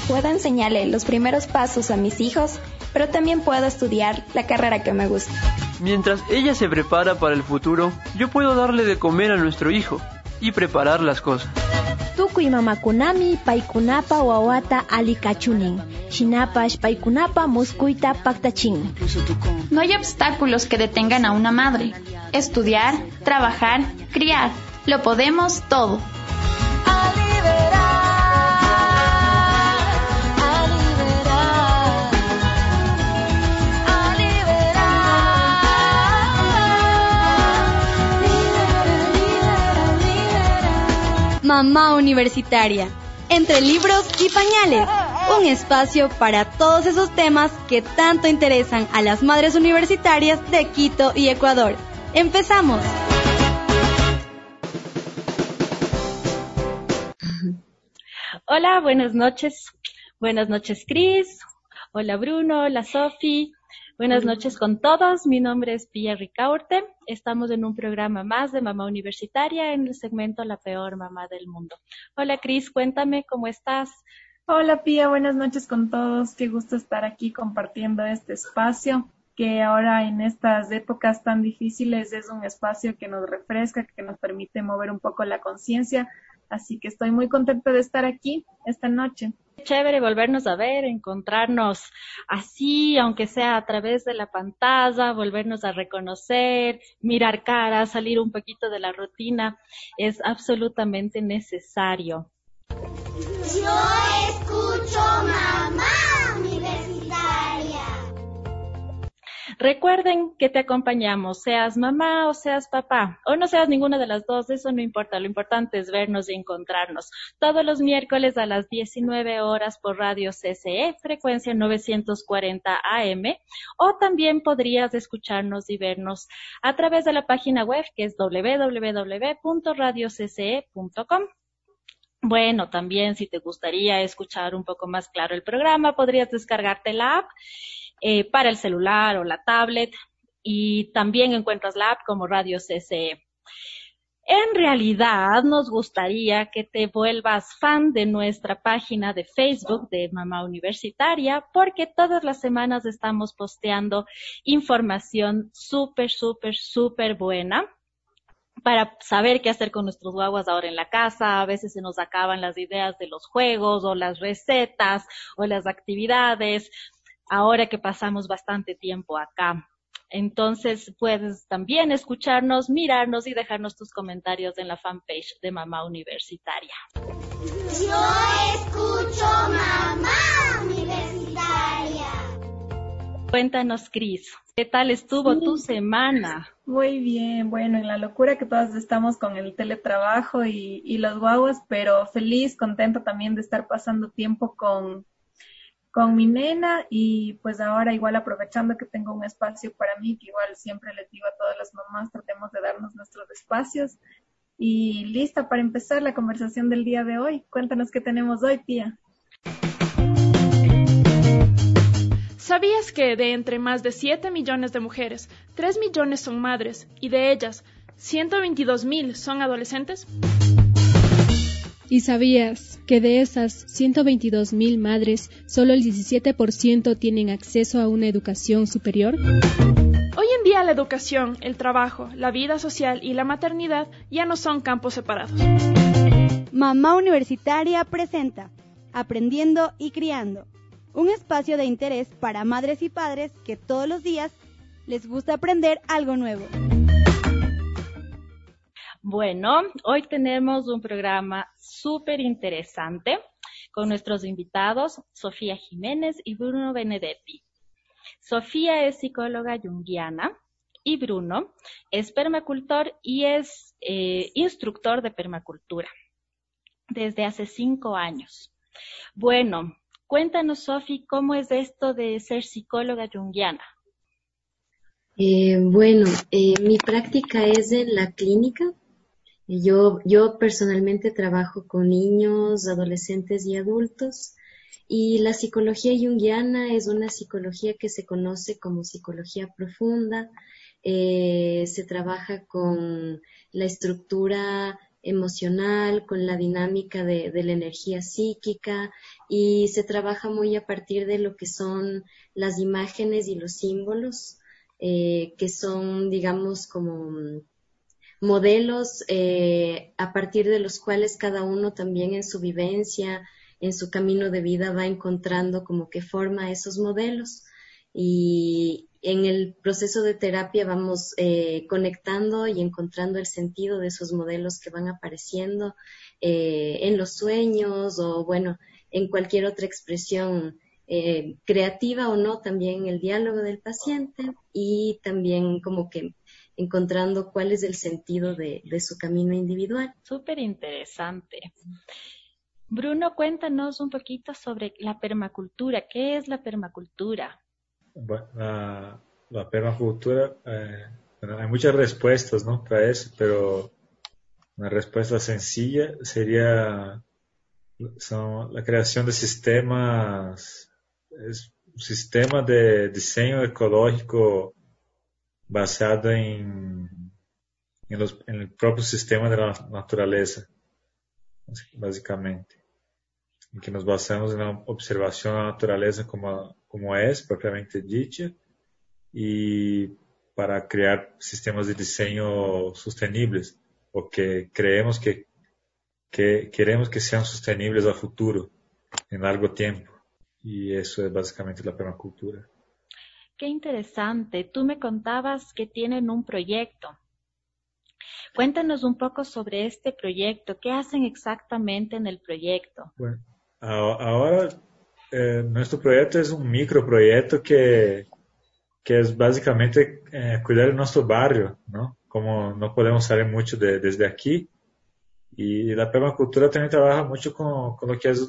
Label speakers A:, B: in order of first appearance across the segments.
A: Puedo enseñarle los primeros pasos a mis hijos, pero también puedo estudiar la carrera que me gusta.
B: Mientras ella se prepara para el futuro, yo puedo darle de comer a nuestro hijo y preparar las cosas.
C: Tukuy mamakunami paykunapa wawata alikachunin. Shinapash paykunapa muskuyta paktachin.
D: No hay obstáculos que detengan a una madre. Estudiar, trabajar, criar. Lo podemos todo.
E: Mamá Universitaria, entre libros y pañales, un espacio para todos esos temas que tanto interesan a las madres universitarias de Quito y Ecuador. ¡Empezamos!
F: Hola, buenas noches. Buenas noches, Cris. Hola, Bruno. Hola, Sofi. Buenas noches con todos. Mi nombre es Pia Ricaurte. Estamos en un programa más de Mamá Universitaria en el segmento La Peor Mamá del Mundo. Hola, Cris, cuéntame cómo estás.
G: Hola, Pia. Buenas noches con todos. Qué gusto estar aquí compartiendo este espacio, que ahora en estas épocas tan difíciles es un espacio que nos refresca, que nos permite mover un poco la conciencia. Así que estoy muy contenta de estar aquí esta noche.
F: Chévere volvernos a ver, encontrarnos así, aunque sea a través de la pantalla, volvernos a reconocer, mirar caras, salir un poquito de la rutina, es absolutamente necesario.
H: Yo escucho Mamá Universitaria.
F: Recuerden que te acompañamos, seas mamá o seas papá, o no seas ninguna de las dos, eso no importa, lo importante es vernos y encontrarnos. Todos los miércoles a las 19 horas por Radio CCE, frecuencia 940 AM, o también podrías escucharnos y vernos a través de la página web que es www.radiocce.com. Bueno, también si te gustaría escuchar un poco más claro el programa, podrías descargarte la app para el celular o la tablet, y también encuentras la app como Radio CCE. En realidad nos gustaría que te vuelvas fan de nuestra página de Facebook de Mamá Universitaria, porque todas las semanas estamos posteando información súper buena para saber qué hacer con nuestros guaguas ahora en la casa. A veces se nos acaban las ideas de los juegos o las recetas o las actividades, ahora que pasamos bastante tiempo acá. Entonces puedes también escucharnos, mirarnos y dejarnos tus comentarios en la fanpage de Mamá Universitaria.
H: Yo escucho Mamá Universitaria.
F: Cuéntanos, Cris, ¿qué tal estuvo tu semana?
G: Muy bien, bueno, en la locura que todas estamos con el teletrabajo y los guaguas, pero feliz, contenta también de estar pasando tiempo con mi nena, y pues ahora igual aprovechando que tengo un espacio para mí, que igual siempre les digo a todas las mamás, tratemos de darnos nuestros espacios, y lista para empezar la conversación del día de hoy. Cuéntanos qué tenemos hoy, Pía.
I: ¿Sabías que de entre más de 7 millones de mujeres, 3 millones son madres, y de ellas 122,000 son adolescentes?
J: ¿Y sabías que de esas 122,000 madres, solo el 17% tienen acceso a una educación superior?
I: Hoy en día la educación, el trabajo, la vida social y la maternidad ya no son campos separados.
E: Mamá Universitaria presenta Aprendiendo y Criando, un espacio de interés para madres y padres que todos los días les gusta aprender algo nuevo.
F: Bueno, hoy tenemos un programa súper interesante con nuestros invitados Sofía Jiménez y Bruno Benedetti. Sofía es psicóloga junguiana y Bruno es permacultor y es instructor de permacultura desde hace 5 años. Bueno, cuéntanos, Sofi, ¿cómo es esto de ser psicóloga junguiana?
K: Mi práctica es en la clínica. Yo personalmente trabajo con niños, adolescentes y adultos, y la psicología junguiana es una psicología que se conoce como psicología profunda. Se trabaja con la estructura emocional, con la dinámica de la energía psíquica, y se trabaja muy a partir de lo que son las imágenes y los símbolos, que son, digamos, como modelos a partir de los cuales cada uno también en su vivencia, en su camino de vida va encontrando como que forma esos modelos. Y en el proceso de terapia vamos conectando y encontrando el sentido de esos modelos que van apareciendo en los sueños o, bueno, en cualquier otra expresión creativa o no, también en el diálogo del paciente, y también como que encontrando cuál es el sentido de su camino individual.
F: Súper interesante. Bruno, cuéntanos un poquito sobre la permacultura. ¿Qué es la permacultura?
L: Bueno, la permacultura, bueno, hay muchas respuestas, ¿no?, para eso, pero una respuesta sencilla sería la creación de sistemas, es un sistema de diseño ecológico basado en el propio sistema de la naturaleza, básicamente, en que nos basamos en la observación de la naturaleza como es propiamente dicha, y para crear sistemas de diseño sostenibles, o que creemos que queremos que sean sostenibles a futuro, en largo tiempo, y eso es básicamente la permacultura.
F: Qué interesante. Tú me contabas que tienen un proyecto. Cuéntanos un poco sobre este proyecto. ¿Qué hacen exactamente en el proyecto?
L: Bueno, ahora nuestro proyecto es un microproyecto que es básicamente cuidar de nuestro barrio, ¿no? Como no podemos salir mucho desde aquí, y la permacultura también trabaja mucho con lo que es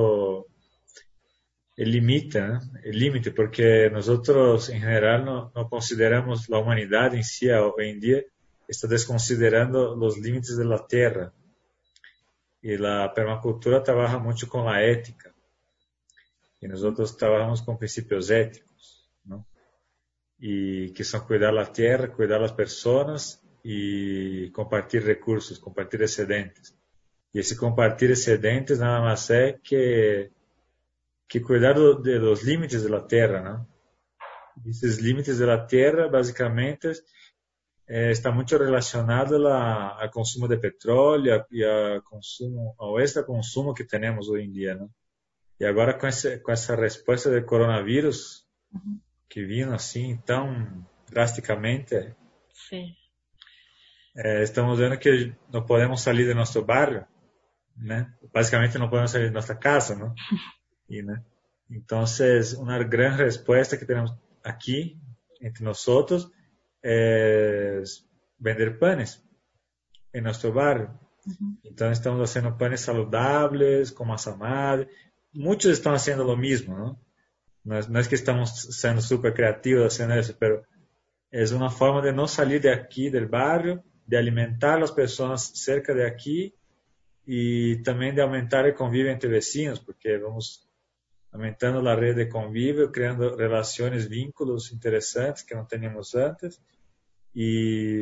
L: el límite, ¿no? El límite, porque nosotros en general no consideramos, la humanidad en sí hoy en día está desconsiderando los límites de la tierra, y la permacultura trabaja mucho con la ética, y nosotros trabajamos con principios éticos, ¿no? Y que son cuidar la tierra, cuidar las personas y compartir recursos, compartir excedentes. Y ese compartir excedentes nada más es que cuidar de los límites de la tierra, ¿no? Y esos límites de la tierra básicamente está mucho relacionado al consumo de petróleo y a este consumo que tenemos hoy en día, ¿no? Y ahora con esa respuesta del coronavirus, que vino así tan drásticamente,
F: sí.
L: Estamos viendo que no podemos salir de nuestro barrio, ¿no? Básicamente no podemos salir de nuestra casa, ¿no? ¿no? Entonces, una gran respuesta que tenemos aquí entre nosotros es vender panes en nuestro barrio. Entonces estamos haciendo panes saludables, con masa madre. Muchos están haciendo lo mismo, ¿no? No es que estamos siendo súper creativos haciendo eso, pero es una forma de no salir de aquí, del barrio, de alimentar a las personas cerca de aquí, y también de aumentar el convivio entre vecinos, porque vamos aumentando la red de convivio, creando relaciones, vínculos interesantes que no teníamos antes, y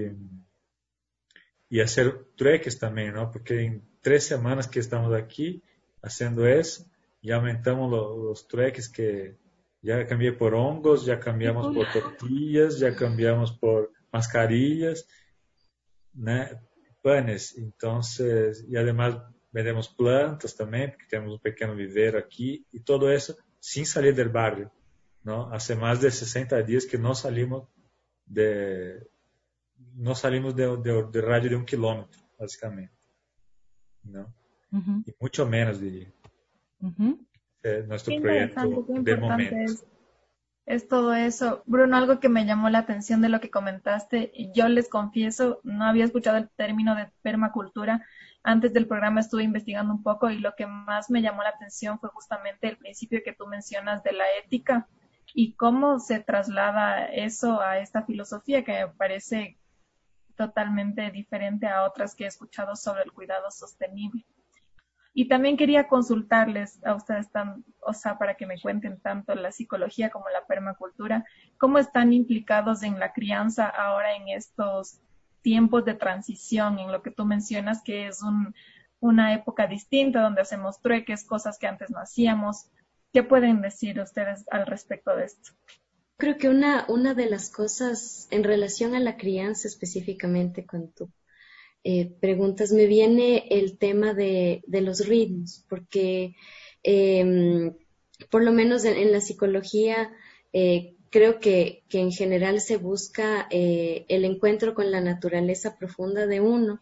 L: hacer trueques también, ¿no? Porque en 3 semanas que estamos aquí haciendo eso, ya aumentamos los trueques, que ya cambié por hongos, ya cambiamos por tortillas, ya cambiamos por mascarillas, ¿no? Panes. Entonces, y además vendemos plantas también, porque tenemos un pequeño vivero aquí, y todo eso sin salir del barrio, ¿no? Hace más de 60 días que no salimos de radio de 1 kilómetro, básicamente, ¿no? Y mucho menos, diría. Nuestro proyecto de momento.
G: Es todo eso. Bruno, algo que me llamó la atención de lo que comentaste, y yo les confieso, no había escuchado el término de permacultura. Antes del programa estuve investigando un poco, y lo que más me llamó la atención fue justamente el principio que tú mencionas de la ética, y cómo se traslada eso a esta filosofía que me parece totalmente diferente a otras que he escuchado sobre el cuidado sostenible. Y también quería consultarles a ustedes, para que me cuenten tanto la psicología como la permacultura, cómo están implicados en la crianza ahora en estos tiempos de transición en lo que tú mencionas, que es una época distinta donde hacemos trueques, cosas que antes no hacíamos. ¿Qué pueden decir ustedes al respecto de esto?
K: Creo que una de las cosas en relación a la crianza específicamente con tu preguntas, me viene el tema de los ritmos, porque por lo menos en la psicología creo que en general se busca el encuentro con la naturaleza profunda de uno.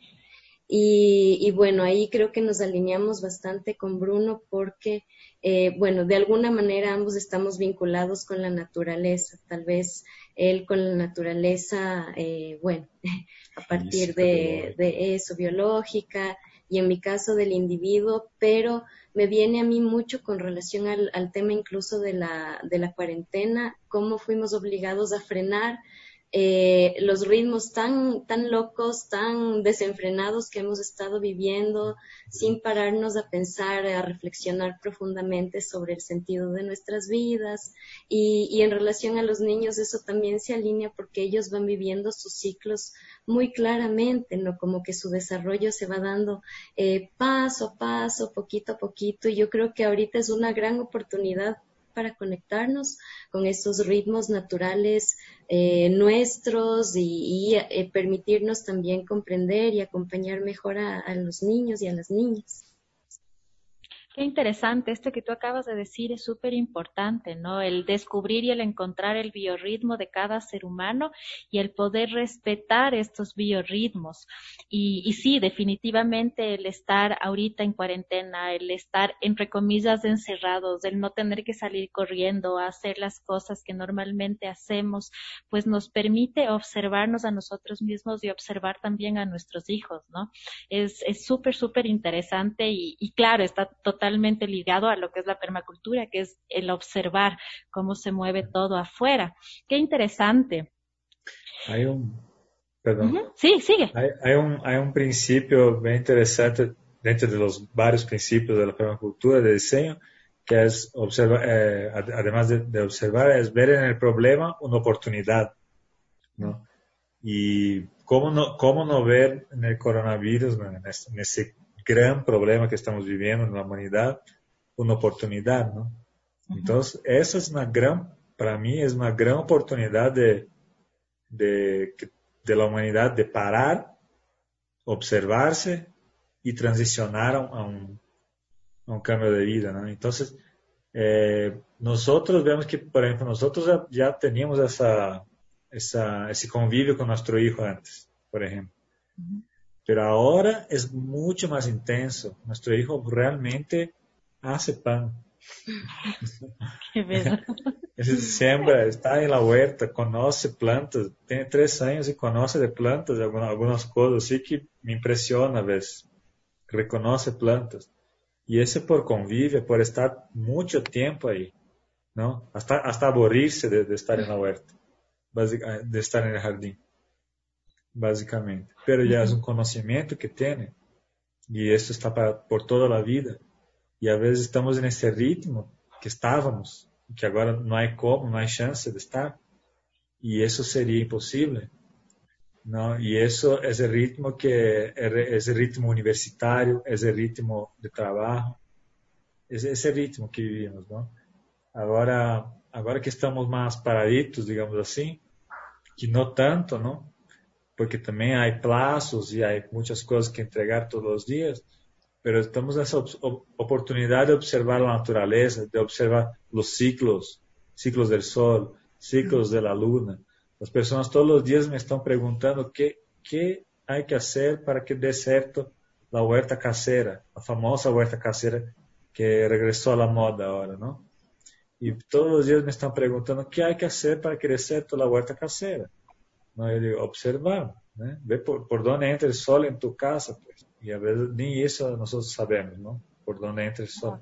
K: Y bueno, ahí creo que nos alineamos bastante con Bruno porque, bueno, de alguna manera ambos estamos vinculados con la naturaleza, tal vez él con la naturaleza, bueno, a partir de eso, biológica, y en mi caso del individuo, pero me viene a mí mucho con relación al tema incluso de la cuarentena, cómo fuimos obligados a frenar los ritmos tan locos, tan desenfrenados que hemos estado viviendo, sin pararnos a pensar, a reflexionar profundamente sobre el sentido de nuestras vidas. Y en relación a los niños, eso también se alinea porque ellos van viviendo sus ciclos muy claramente, ¿no? Como que su desarrollo se va dando paso a paso, poquito a poquito, y yo creo que ahorita es una gran oportunidad para conectarnos con esos ritmos naturales nuestros y permitirnos también comprender y acompañar mejor a los niños y a las niñas.
F: Qué interesante, esto que tú acabas de decir es súper importante, ¿no? El descubrir y el encontrar el biorritmo de cada ser humano y el poder respetar estos biorritmos. Y sí, definitivamente el estar ahorita en cuarentena, el estar entre comillas encerrados, el no tener que salir corriendo a hacer las cosas que normalmente hacemos, pues nos permite observarnos a nosotros mismos y observar también a nuestros hijos, ¿no? Es súper, súper interesante y claro, está totalmente ligado a lo que es la permacultura, que es el observar cómo se mueve todo afuera. Qué interesante.
L: Perdón.
F: Sí, sigue.
L: Hay un principio bien interesante dentro de los varios principios de la permacultura de diseño, que es observar, además de observar, es ver en el problema una oportunidad, ¿no? Y cómo no ver en el coronavirus, ¿no? en ese gran problema que estamos viviendo en la humanidad, una oportunidad, ¿no? Entonces, esa es para mí es una gran oportunidad de la humanidad de parar, observarse y transicionar a un cambio de vida, ¿no? Entonces, nosotros vemos que, por ejemplo, nosotros ya teníamos ese convivio con nuestro hijo antes, por ejemplo. Pero ahora es mucho más intenso. Nuestro hijo realmente hace pan.
F: Qué bello.
L: Siembra, está en la huerta, conoce plantas. Tiene 3 años y conoce de plantas, algunas cosas. Así que me impresiona a veces. Reconoce plantas. Y ese por convivir, por estar mucho tiempo ahí, ¿no? Hasta aburrirse de estar en la huerta, de estar en el jardín. Básicamente, pero ya es un conocimiento que tiene y esto está por toda la vida y a veces estamos en ese ritmo que estábamos, que ahora no hay chance de estar y eso sería imposible, ¿no? Y eso es el ritmo es el ritmo universitario, es el ritmo de trabajo, es ese ritmo que vivimos, ¿no? Ahora que estamos más paraditos, digamos así, que no tanto, ¿no? Porque también hay plazos y hay muchas cosas que entregar todos los días, pero estamos en esa oportunidad de observar la naturaleza, de observar los ciclos del sol, ciclos de la luna. Las personas todos los días me están preguntando qué hay que hacer para que dé certo la huerta casera, la famosa huerta casera que regresó a la moda ahora, ¿no? Y todos los días me están preguntando qué hay que hacer para que dé certo la huerta casera. No, yo digo, observar, ¿no? Ve por dónde entra el sol en tu casa, pues. Y a veces ni eso nosotros sabemos, ¿no? Por dónde entra el sol.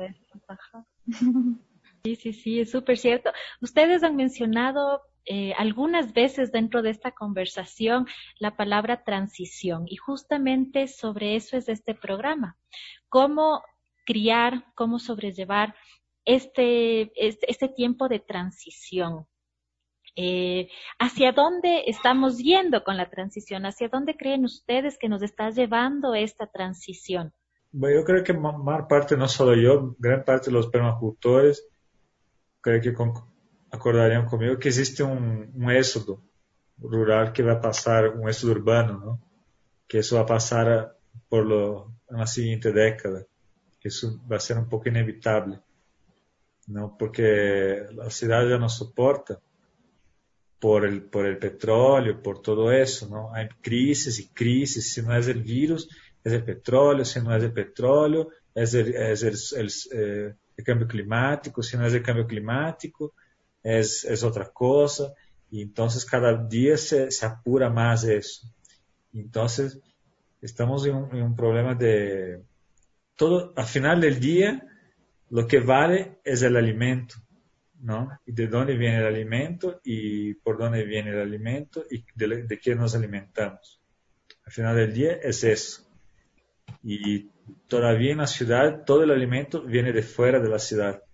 F: Sí, es súper cierto. Ustedes han mencionado algunas veces dentro de esta conversación la palabra transición y justamente sobre eso es este programa. Cómo criar, cómo sobrellevar este tiempo de transición. ¿Hacia dónde estamos yendo con la transición? ¿Hacia dónde creen ustedes que nos está llevando esta transición?
L: Bueno, yo creo que más parte, no solo yo, gran parte de los permacultores, creo que acordarían conmigo que existe un éxodo rural que va a pasar, un éxodo urbano, ¿no? Que eso va a pasar en la siguiente década, que eso va a ser un poco inevitable, ¿no? Porque la ciudad ya no soporta por el petróleo, por todo eso, ¿no? Hay crisis y crisis, si no es el virus, es el petróleo, si no es el petróleo, es el cambio climático, si no es el cambio climático, es otra cosa, y entonces cada día se apura más eso. Entonces, estamos en un problema de todo, al final del día, lo que vale es el alimento, ¿no? Y de dónde viene el alimento y por dónde viene el alimento y de qué nos alimentamos. Al final del día es eso. Y todavía en la ciudad todo el alimento viene de fuera de la ciudad.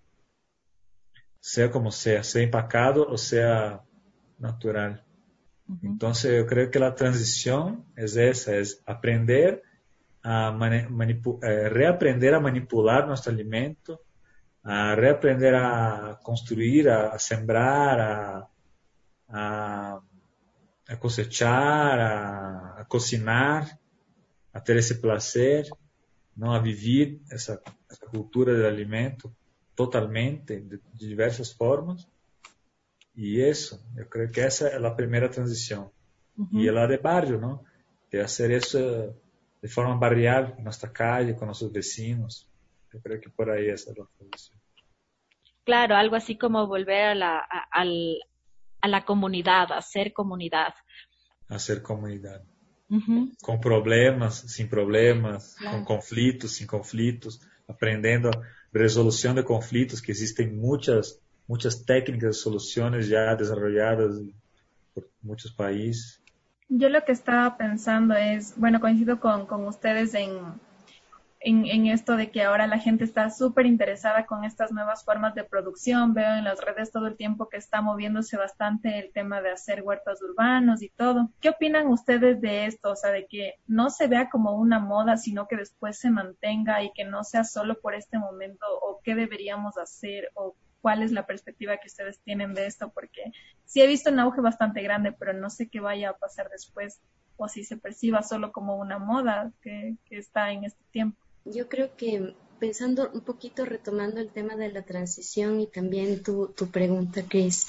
L: Sea como sea empacado o sea natural. Entonces yo creo que la transición es esa, es aprender a reaprender a manipular nuestro alimento, a reaprender a construir, a sembrar, a cosechar, a cocinar, a ter esse placer, ¿no? A vivir essa cultura del alimento totalmente, de diversas formas. Y eso, yo creo que esa es la primera transición. Y la de barrio, ¿no? De hacer eso de forma barrial, en nuestra calle, con nuestros vecinos. Yo creo que por ahí esa es la transición.
F: Claro, algo así como volver a la comunidad, a ser comunidad.
L: A ser comunidad. Con problemas, sin problemas, claro. Con conflitos, sin conflitos, aprendendo resolución de conflitos, que existen muchas técnicas de soluciones ya desarrolladas por muchos países.
G: Yo lo que estaba pensando es, bueno, coincido con ustedes en esto de que ahora la gente está súper interesada con estas nuevas formas de producción. Veo en las redes todo el tiempo que está moviéndose bastante el tema de hacer huertos urbanos y todo. ¿Qué opinan ustedes de esto? O sea, de que no se vea como una moda, sino que después se mantenga y que no sea solo por este momento, o qué deberíamos hacer, o cuál es la perspectiva que ustedes tienen de esto, porque sí he visto un auge bastante grande, pero no sé qué vaya a pasar después, o si se perciba solo como una moda que está en este tiempo.
K: Yo creo que pensando un poquito, retomando el tema de la transición y también tu pregunta, Chris,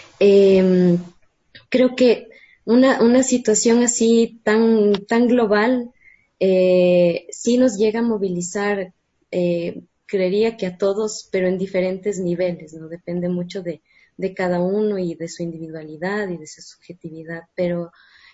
K: creo que una situación así tan global sí nos llega a movilizar, creería que a todos, pero en diferentes niveles, ¿no? Depende mucho de cada uno y de su individualidad y de su subjetividad, pero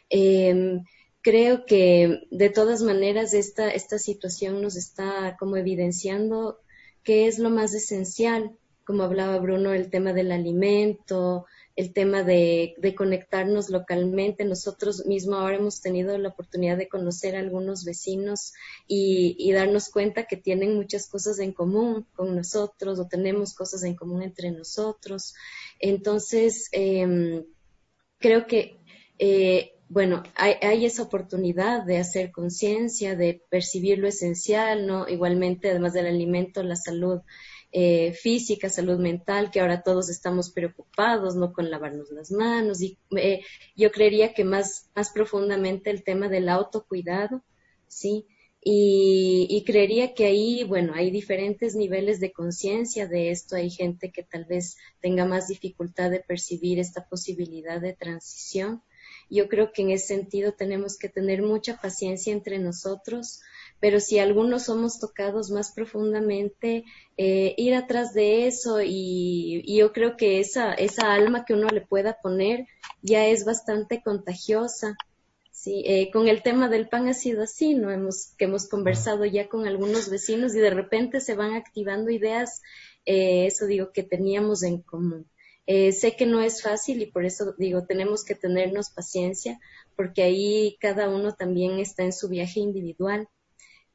K: creo que de todas maneras esta situación nos está como evidenciando qué es lo más esencial, como hablaba Bruno, el tema del alimento, el tema de conectarnos localmente. Nosotros mismos ahora hemos tenido la oportunidad de conocer a algunos vecinos y darnos cuenta que tienen muchas cosas en común con nosotros, o tenemos cosas en común entre nosotros. Entonces, creo que bueno, hay esa oportunidad de hacer conciencia, de percibir lo esencial, ¿no? Igualmente, además del alimento, la salud física, salud mental, que ahora todos estamos preocupados, ¿no? Con lavarnos las manos. Y yo creería que más profundamente el tema del autocuidado, ¿sí? Y creería que ahí, bueno, hay diferentes niveles de conciencia de esto. Hay gente que tal vez tenga más dificultad de percibir esta posibilidad de transición. Yo creo que en ese sentido tenemos que tener mucha paciencia entre nosotros, pero si algunos somos tocados más profundamente, ir atrás de eso, y yo creo que esa alma que uno le pueda poner ya es bastante contagiosa. Sí, con el tema del pan ha sido así, ¿no? Hemos conversado ya con algunos vecinos y de repente se van activando ideas, eso digo, que teníamos en común. Sé que no es fácil y por eso digo, tenemos que tenernos paciencia, porque ahí cada uno también está en su viaje individual,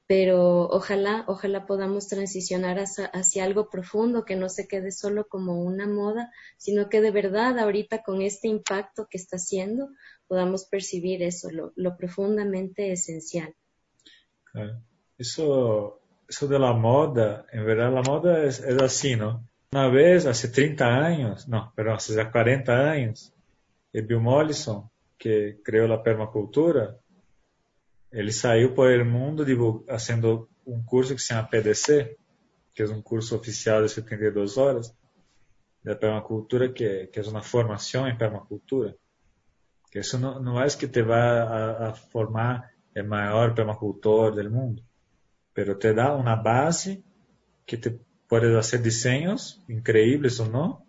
K: pero ojalá podamos transicionar hacia algo profundo, que no se quede solo como una moda, sino que de verdad ahorita con este impacto que está haciendo podamos percibir eso, lo profundamente esencial.
L: Claro. Eso de la moda, en verdad la moda es así, ¿no? Una vez, hace 30 años, no, perdón, hace 40 años, el Bill Mollison, que creó la permacultura, ele saiu por el mundo haciendo un curso que se llama PDC, que es un curso oficial de 72 horas de permacultura, que es una formación en permacultura. Que eso no es que te va a formar el mayor permacultor del mundo, pero te da una base que te puedes hacer diseños increíbles o no,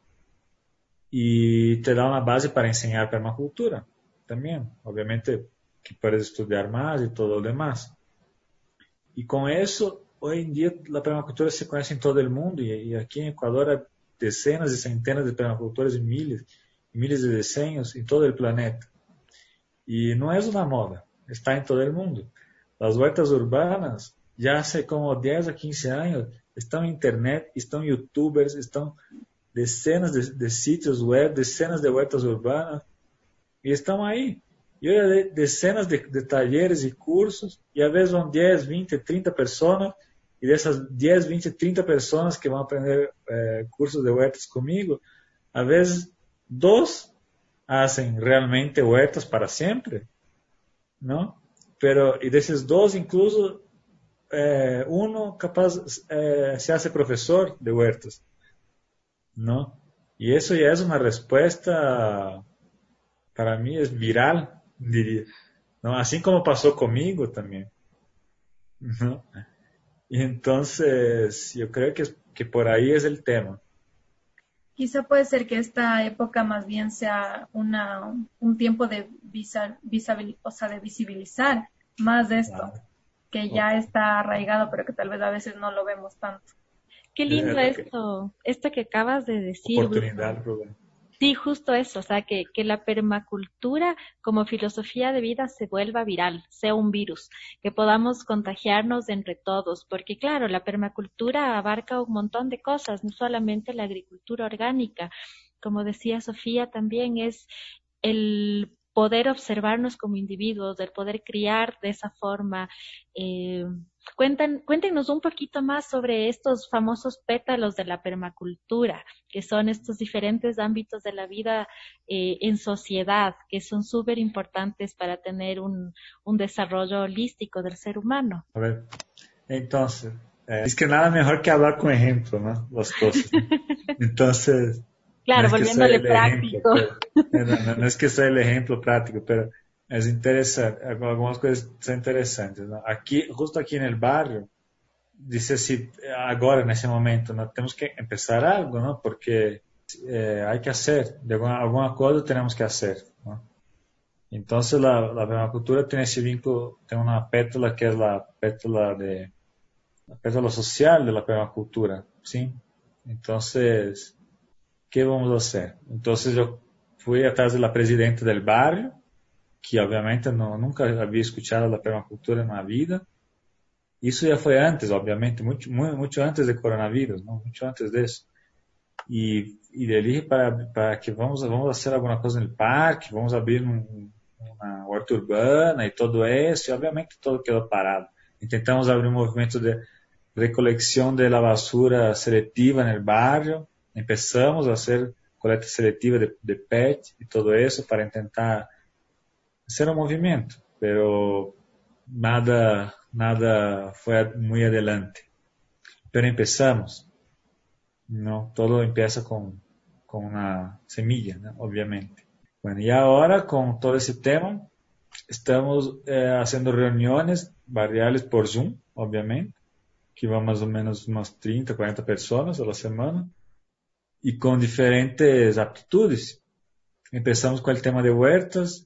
L: y te da una base para enseñar permacultura también, obviamente que puedes estudiar más y todo lo demás. Y con eso, hoy en día la permacultura se conoce en todo el mundo, y aquí en Ecuador hay decenas y centenas de permacultores y miles de diseños en todo el planeta. Y no es una moda, está en todo el mundo. Las huertas urbanas ya hace como 10 a 15 años están en internet, están youtubers, están decenas de sitios web, decenas de huertas urbanas, y están ahí. Yo ya decenas de talleres y cursos, y a veces van 10, 20, 30 personas, y de esas 10, 20, 30 personas que van a aprender cursos de huertas conmigo, a veces 2 hacen realmente huertas para siempre, ¿no? Pero, y de esos 2 incluso, uno capaz se hace profesor de huertas, ¿no? Y eso ya es una respuesta, para mí es viral, diría, ¿no? Así como pasó conmigo también, ¿no? Y entonces yo creo que por ahí es el tema.
G: Quizá puede ser que esta época más bien sea un tiempo de visibilizar más de esto, claro, que ya está arraigado, pero que tal vez a veces no lo vemos tanto.
F: Qué lindo esto que acabas de decir.
L: Oportunidad, Rubén.
F: Sí, justo eso, o sea, que la permacultura como filosofía de vida se vuelva viral, sea un virus, que podamos contagiarnos entre todos, porque claro, la permacultura abarca un montón de cosas, no solamente la agricultura orgánica, como decía Sofía, también es el poder observarnos como individuos, el poder criar de esa forma. Cuéntenos un poquito más sobre estos famosos pétalos de la permacultura, que son estos diferentes ámbitos de la vida en sociedad, que son súper importantes para tener un desarrollo holístico del ser humano.
L: A ver, entonces, es que nada mejor que hablar con ejemplo, ¿no? Las cosas. Entonces,
F: claro, no volviéndole práctico.
L: No es que sea el ejemplo práctico, pero es interesante, algunas cosas son interesantes, ¿no? Aquí, justo aquí en el barrio, dice si ahora en ese momento, ¿no? Tenemos que empezar algo, ¿no? Porque hay que hacer, de alguna cosa tenemos que hacer, ¿no? Entonces la permacultura tiene ese vínculo, tiene una pétala que es la pétala social de la permacultura, ¿sí? Entonces, ¿qué vamos a hacer? Entonces yo fui atrás de la presidenta del barrio, que obviamente nunca había escuchado la permacultura en la vida. Eso ya fue antes, obviamente, mucho antes del coronavirus, ¿no? Mucho antes de eso. Y le dije para que vamos a hacer alguna cosa en el parque, vamos a abrir una huerta urbana y todo eso, y obviamente todo quedó parado. Intentamos abrir un movimiento de recolección de la basura selectiva en el barrio, empezamos a hacer colecta selectiva de PET y todo eso para intentar hacer un movimiento, pero nada fue muy adelante. Pero empezamos, ¿no? Todo empieza con una semilla, ¿no? Obviamente. Bueno, y ahora con todo ese tema, estamos haciendo reuniones barriales por Zoom, obviamente, que van más o menos unas 30, 40 personas a la semana, y con diferentes aptitudes. Empezamos con el tema de huertas,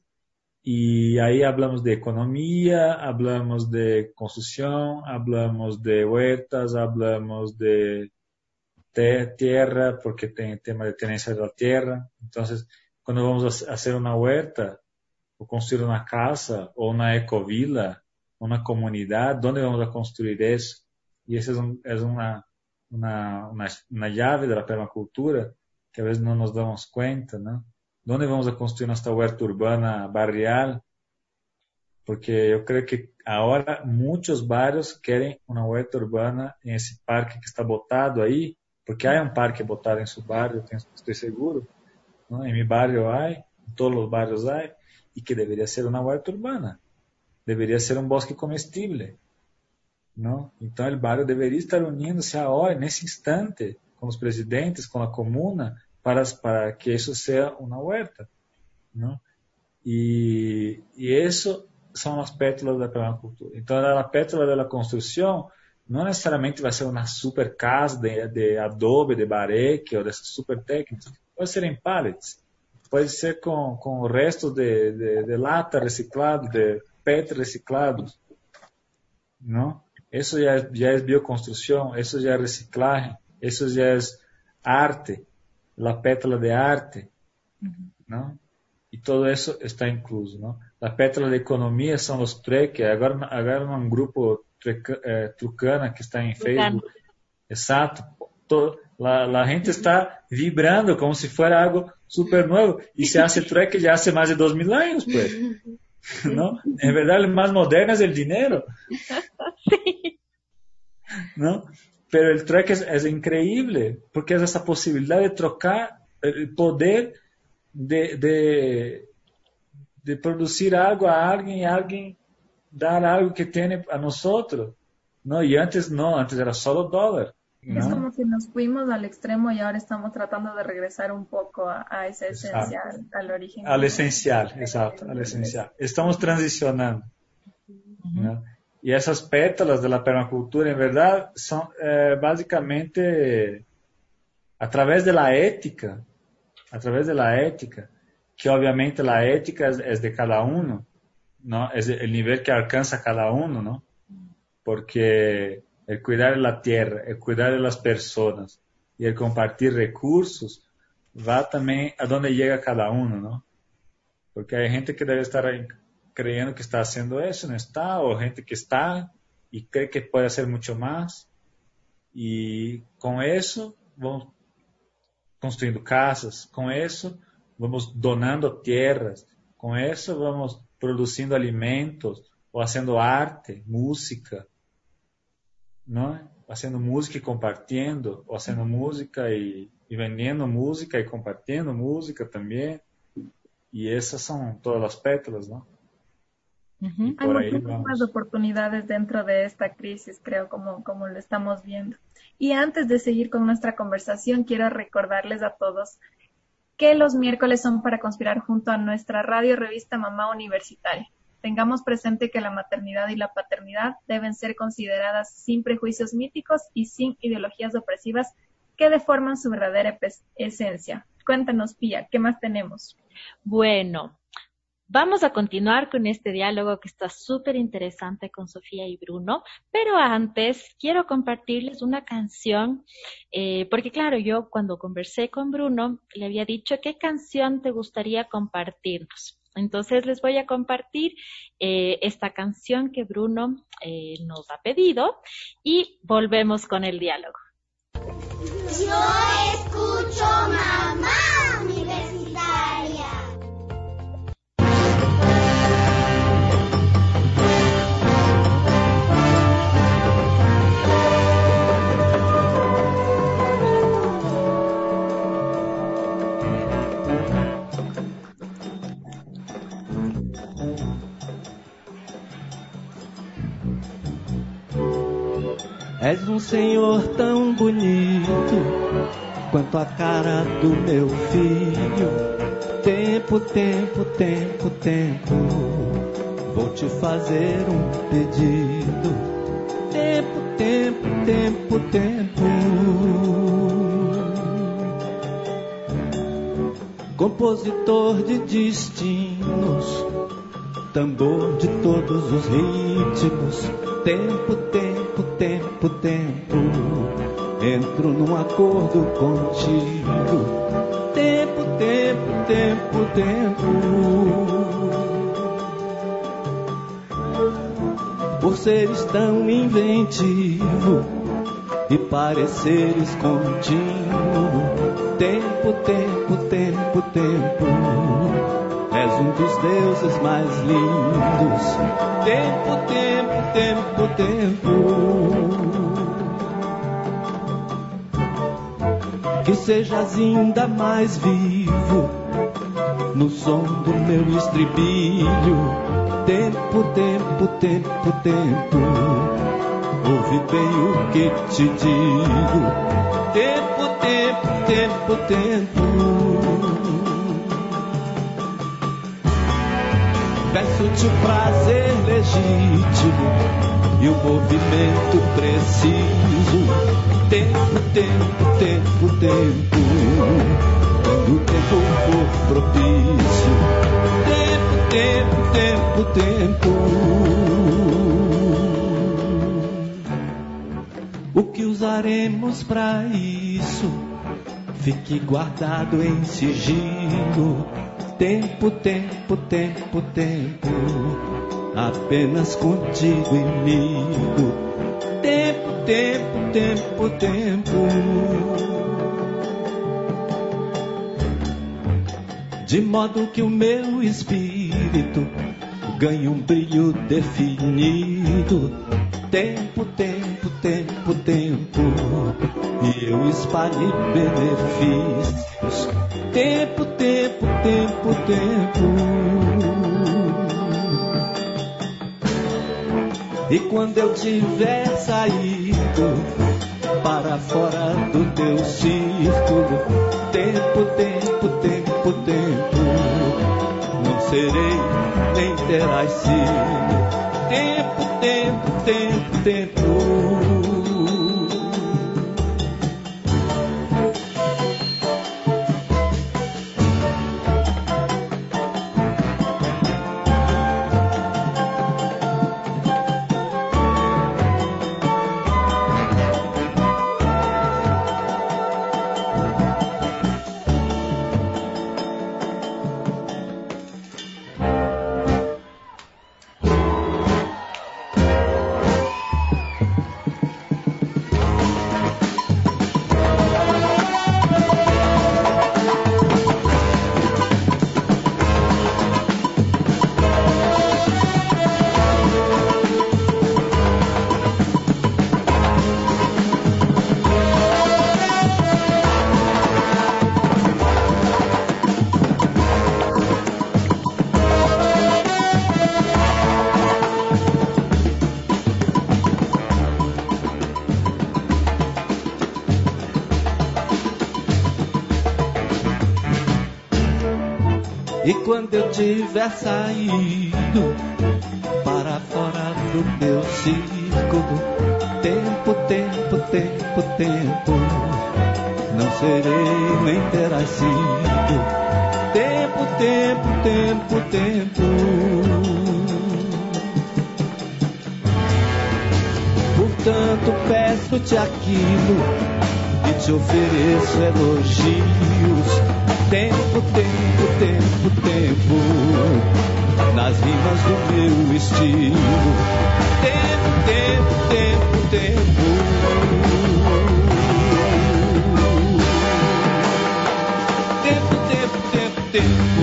L: y ahí hablamos de economía, hablamos de construcción, hablamos de huertas, hablamos de tierra, porque tiene tema de tenencia de la tierra. Entonces, cuando vamos a hacer una huerta, o construir una casa, o una ecovila, una comunidad, ¿dónde vamos a construir eso? Y esa es una llave de la permacultura que a veces no nos damos cuenta, ¿no? ¿Dónde vamos a construir nuestra huerta urbana barrial? Porque yo creo que ahora muchos barrios quieren una huerta urbana en ese parque que está botado ahí, porque hay un parque botado en su barrio, estoy seguro, ¿no? En mi barrio hay, en todos los barrios hay, y que debería ser una huerta urbana, debería ser un bosque comestible, ¿no? Entonces el barrio debería estar uniéndose ahora, en ese instante, con los presidentes, con la comuna, para que eso sea una huerta, ¿no? Y eso son las pétalas de la permacultura. Entonces la pétala de la construcción no necesariamente va a ser una super casa de adobe, de bareque o de esas super técnicas. Puede ser en pallets, puede ser con restos de lata reciclados, de PET reciclados, ¿no? Eso ya es bioconstrucción, eso ya es reciclaje, eso ya es arte, la pétala de arte, ¿no? Y todo eso está incluso, ¿no? La pétala de economía son los trueques. Agora un grupo trucana que está en Facebook. Exacto. La gente está vibrando como si fuera algo súper nuevo. Y se hace trueque ya hace más de 2000 años, pues. ¿No? En verdad, el más moderno es el dinero.
F: Sí.
L: ¿No? Pero el trueque es increíble, porque es esa posibilidad de trocar el poder de producir algo a alguien y alguien dar algo que tiene a nosotros, ¿no? Y antes no, antes era solo dólar, ¿no?
G: Es como si nos fuimos al extremo y ahora estamos tratando de regresar un poco a esa esencia, al origen.
L: Al esencial, exacto, al esencial. Estamos transicionando, ¿no? Y esas pétalas de la permacultura, en verdad, son básicamente a través de la ética, que obviamente la ética es de cada uno, ¿no? Es el nivel que alcanza cada uno, ¿no? Porque el cuidar de la tierra, el cuidar de las personas y el compartir recursos va también a donde llega cada uno, ¿no? Porque hay gente que debe estar ahí creyendo que está haciendo eso, no está, o gente que está y cree que puede hacer mucho más. Y con eso vamos construyendo casas, con eso vamos donando tierras, con eso vamos produciendo alimentos, o haciendo arte, música, ¿no? Haciendo música y compartiendo, o haciendo música y vendiendo música y compartiendo música también. Y esas son todas las pétalas, ¿no?
G: Y por ahí vamos. Más oportunidades dentro de esta crisis, creo, como lo estamos viendo. Y antes de seguir con nuestra conversación, quiero recordarles a todos que los miércoles son para conspirar junto a nuestra radio revista Mamá Universitaria. Tengamos presente que la maternidad y la paternidad deben ser consideradas sin prejuicios míticos y sin ideologías opresivas que deforman su verdadera esencia. Cuéntanos, Pía, ¿qué más tenemos?
F: Bueno, vamos a continuar con este diálogo que está súper interesante con Sofía y Bruno, pero antes quiero compartirles una canción, porque claro, yo cuando conversé con Bruno le había dicho qué canción te gustaría compartirnos. Entonces les voy a compartir esta canción que Bruno nos ha pedido y volvemos con el diálogo.
H: Yo escucho Mamá Universitaria.
M: És senhor tão bonito quanto a cara do meu filho. Tempo, tempo, tempo, tempo, vou te fazer pedido. Tempo, tempo, tempo, tempo. Compositor de destinos, tambor de todos os ritmos. Tempo, tempo, tempo, tempo, entro num acordo contigo. Tempo, tempo, tempo, tempo. por seres tão inventivo e pareceres contínuo. Tempo, tempo, tempo, tempo, és um dos deuses mais lindos. Tempo, tempo, tempo, tempo, que sejas ainda mais vivo no som do meu estribilho. Tempo, tempo, tempo, tempo, ouve bem o que te digo. Tempo, tempo, tempo, tempo, peço-te o prazer legítimo e o movimento preciso. Tempo, tempo, tempo, tempo, quando o tempo for propício. Tempo, tempo, tempo, tempo, o que usaremos pra isso? Fique guardado em sigilo. Tempo, tempo, tempo, tempo, apenas contigo comigo. Tempo, tempo, tempo, tempo, de modo que o meu espírito ganhe um brilho definido. Tempo, tempo, tempo, tempo, e eu espalhe benefícios. Tempo, tempo, tempo, tempo, e quando eu tiver saído para fora do teu círculo, tempo, tempo, tempo, tempo, não serei nem terás sido. Tempo, tempo, tempo, tempo, e quando eu tiver saído para fora do teu círculo, tempo, tempo, tempo, tempo, não serei nem terás sido. Tempo, tempo, tempo, tempo, portanto peço-te aquilo e te ofereço elogios. Tempo, tempo, tempo, tempo, nas rimas do meu estilo. Tempo, tempo, tempo, tempo, tempo, tempo, tempo, tempo.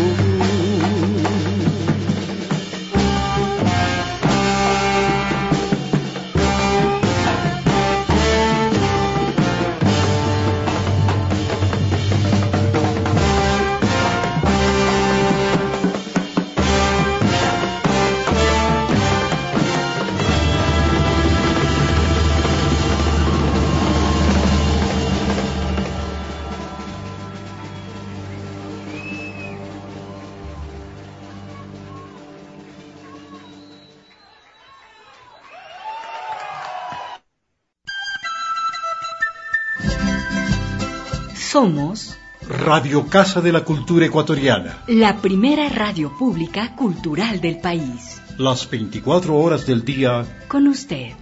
N: Somos
O: Radio Casa de la Cultura Ecuatoriana,
N: la primera radio pública cultural del país.
O: Las 24 horas del día
N: con usted.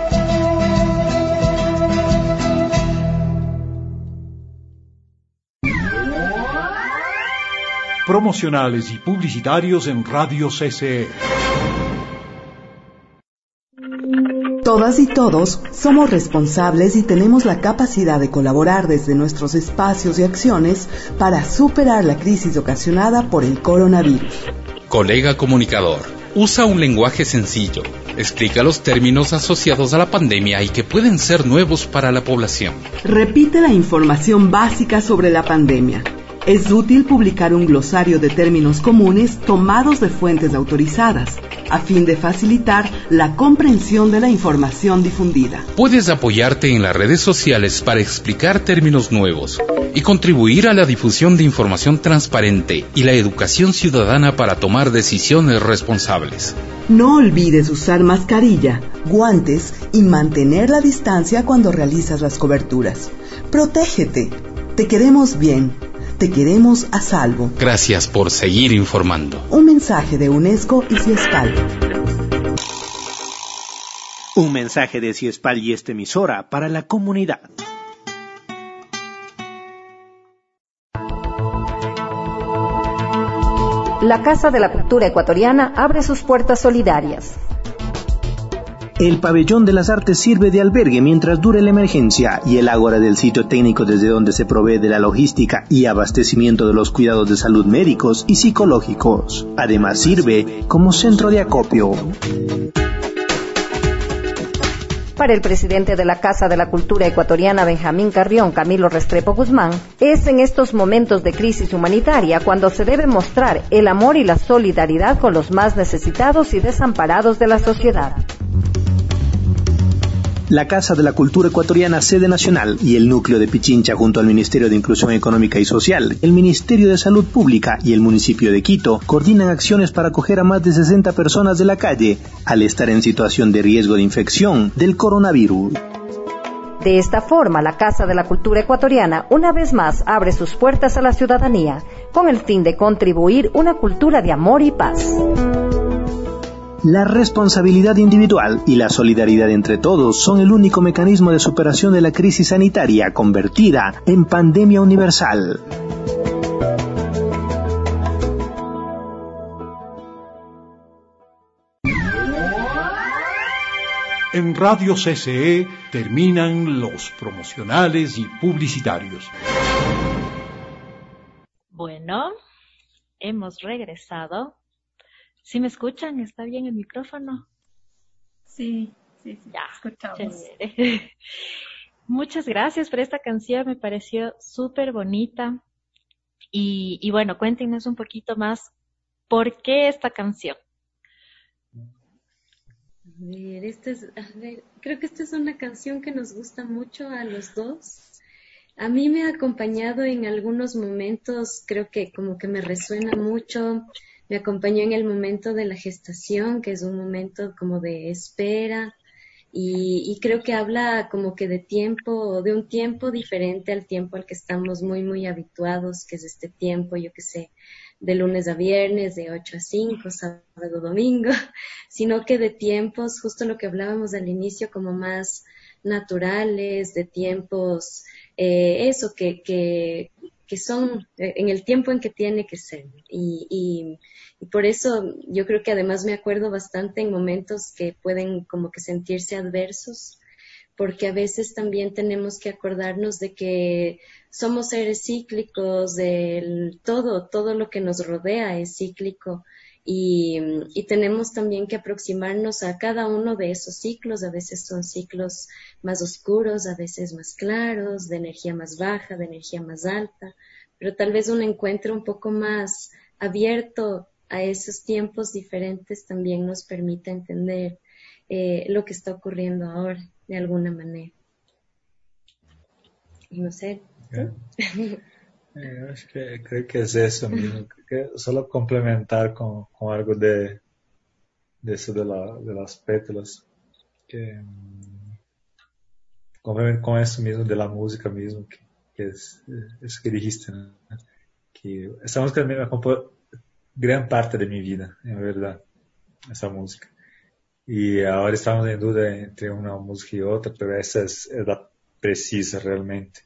O: Promocionales y publicitarios en Radio CCE.
P: Todas y todos somos responsables y tenemos la capacidad de colaborar desde nuestros espacios y acciones para superar la crisis ocasionada por el coronavirus.
Q: Colega comunicador, usa un lenguaje sencillo. Explica los términos asociados a la pandemia y que pueden ser nuevos para la población.
P: Repite la información básica sobre la pandemia. Es útil publicar un glosario de términos comunes tomados de fuentes autorizadas, a fin de facilitar la comprensión de la información difundida.
Q: Puedes apoyarte en las redes sociales para explicar términos nuevos y contribuir a la difusión de información transparente y la educación ciudadana para tomar decisiones responsables.
P: No olvides usar mascarilla, guantes y mantener la distancia cuando realizas las coberturas. Protégete. Te queremos bien. Te queremos a salvo.
Q: Gracias por seguir informando.
P: Un mensaje de UNESCO y Ciespal.
R: Un mensaje de Ciespal y esta emisora para la comunidad.
S: La Casa de la Cultura Ecuatoriana abre sus puertas solidarias.
R: El pabellón de las artes sirve de albergue mientras dure la emergencia y el ágora del sitio técnico desde donde se provee de la logística y abastecimiento de los cuidados de salud médicos y psicológicos. Además sirve como centro de acopio.
S: Para el presidente de la Casa de la Cultura Ecuatoriana, Benjamín Carrión, Camilo Restrepo Guzmán, es en estos momentos de crisis humanitaria cuando se debe mostrar el amor y la solidaridad con los más necesitados y desamparados de la sociedad.
R: La Casa de la Cultura Ecuatoriana, sede nacional, y el núcleo de Pichincha junto al Ministerio de Inclusión Económica y Social, el Ministerio de Salud Pública y el municipio de Quito coordinan acciones para acoger a más de 60 personas de la calle al estar en situación de riesgo de infección del coronavirus.
S: De esta forma, la Casa de la Cultura Ecuatoriana una vez más abre sus puertas a la ciudadanía con el fin de contribuir una cultura de amor y paz.
R: La responsabilidad individual y la solidaridad entre todos son el único mecanismo de superación de la crisis sanitaria convertida en pandemia universal.
O: En Radio CCE terminan los promocionales y publicitarios.
F: Bueno, hemos regresado. ¿Sí me escuchan? ¿Está bien el micrófono?
G: Sí, ya, escuchamos.
F: Chévere. Muchas gracias por esta canción, me pareció súper bonita. Y bueno, cuéntenos un poquito más, ¿por qué esta canción?
K: Creo que esta es una canción que nos gusta mucho a los dos. A mí me ha acompañado en algunos momentos, creo que como que me resuena mucho. Me acompañó en el momento de la gestación, que es un momento como de espera, y creo que habla como que de un tiempo diferente al tiempo al que estamos muy, muy habituados, que es este tiempo, yo qué sé, de lunes a viernes, de 8 a 5, sábado, domingo, sino que de tiempos, justo lo que hablábamos al inicio, como más naturales, de tiempos, que son en el tiempo en que tiene que ser. Y por eso yo creo que además me acuerdo bastante en momentos que pueden como que sentirse adversos, porque a veces también tenemos que acordarnos de que somos seres cíclicos, todo lo que nos rodea es cíclico, y tenemos también que aproximarnos a cada uno de esos ciclos. A veces son ciclos más oscuros, a veces más claros, de energía más baja, de energía más alta, pero tal vez un encuentro un poco más abierto a esos tiempos diferentes también nos permite entender lo que está ocurriendo ahora, de alguna manera. No sé.
L: Creo que es eso mismo. Creo que solo complementar con algo de eso de las pétalas, que con eso mismo de la música mismo, que es que dijiste, ¿no? Que esa música me acompañó gran parte de mi vida, en verdad, esa música. Y ahora estamos en duda entre una música y otra, pero esa es la precisa realmente.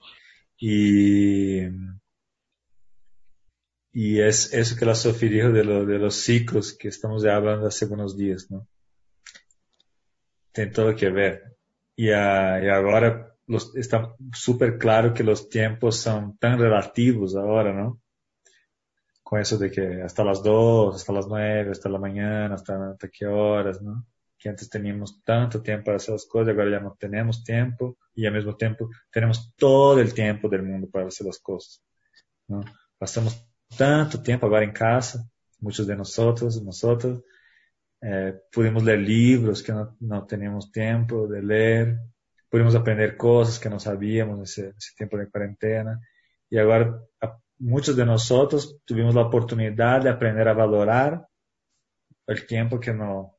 L: Y es eso que la Sofía dijo de los ciclos que estamos ya hablando hace unos días, ¿no? Tiene todo que ver. Y ahora está súper claro que los tiempos son tan relativos ahora, ¿no? Con eso de que hasta las 2, hasta las 9, hasta la mañana, hasta qué horas, ¿no? Que antes teníamos tanto tiempo para hacer las cosas, ahora ya no tenemos tiempo y al mismo tiempo tenemos todo el tiempo del mundo para hacer las cosas, ¿no? Pasamos tanto tiempo ahora en casa, muchos de nosotros, pudimos leer libros que no teníamos tiempo de leer, pudimos aprender cosas que no sabíamos en ese tiempo de cuarentena, y ahora muchos de nosotros tuvimos la oportunidad de aprender a valorar el tiempo que no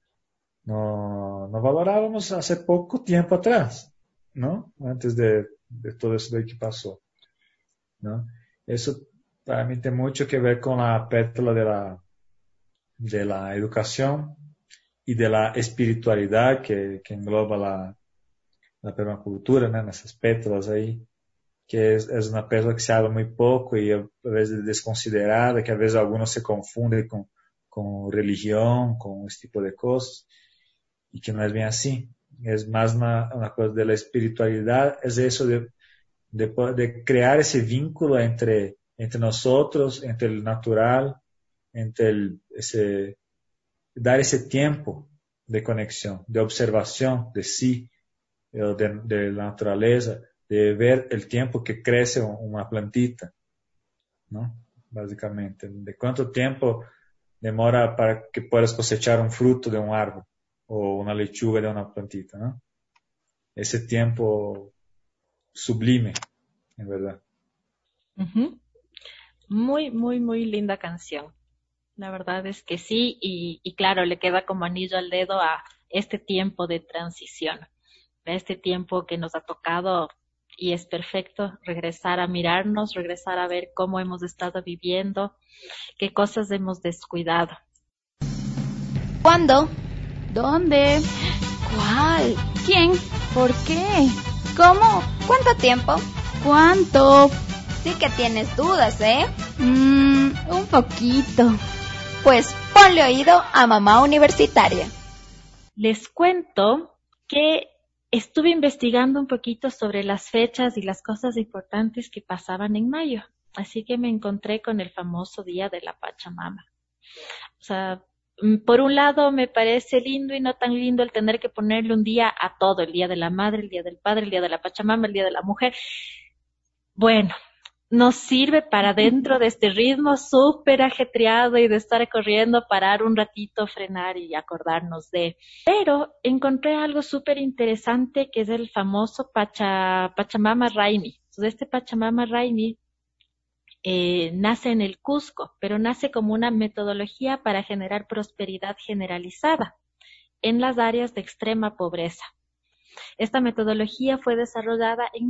L: valorábamos hace poco tiempo atrás, ¿no? Antes de todo eso de que pasó, ¿no? Eso para mí tiene mucho que ver con la pétala de la educación y de la espiritualidad que engloba la permacultura, ¿no? En esas pétalas ahí, que es una pétala que se habla muy poco y a veces desconsiderada, que a veces algunos se confunden con religión, con este tipo de cosas, y que no es bien así. Es más una cosa de la espiritualidad, es eso de crear ese vínculo entre nosotros, entre el natural, dar ese tiempo de conexión, de observación de sí, de la naturaleza, de ver el tiempo que crece una plantita, ¿no? Básicamente, de cuánto tiempo demora para que puedas cosechar un fruto de un árbol o una lechuga de una plantita, ¿no? Ese tiempo sublime, en verdad.
F: Uh-huh. Muy, muy, muy linda canción. La verdad es que sí, y claro, le queda como anillo al dedo a este tiempo de transición, a este tiempo que nos ha tocado, y es perfecto regresar a mirarnos, regresar a ver cómo hemos estado viviendo, qué cosas hemos descuidado.
D: ¿Cuándo? ¿Dónde? ¿Cuál? ¿Quién? ¿Por qué? ¿Cómo? ¿Cuánto tiempo? ¿Cuánto? Sí que tienes dudas, ¿eh?
E: Un poquito.
D: Pues ponle oído a Mamá Universitaria.
F: Les cuento que estuve investigando un poquito sobre las fechas y las cosas importantes que pasaban en mayo. Así que me encontré con el famoso Día de la Pachamama. O sea, por un lado me parece lindo y no tan lindo el tener que ponerle un día a todo, el Día de la Madre, el Día del Padre, el Día de la Pachamama, el Día de la Mujer. Bueno, nos sirve para dentro de este ritmo súper ajetreado y de estar corriendo, parar un ratito, frenar y acordarnos de. Pero encontré algo súper interesante que es el famoso Pachamama Raimi. Entonces, este Pachamama Raimi nace en el Cusco, pero nace como una metodología para generar prosperidad generalizada en las áreas de extrema pobreza. Esta metodología fue desarrollada en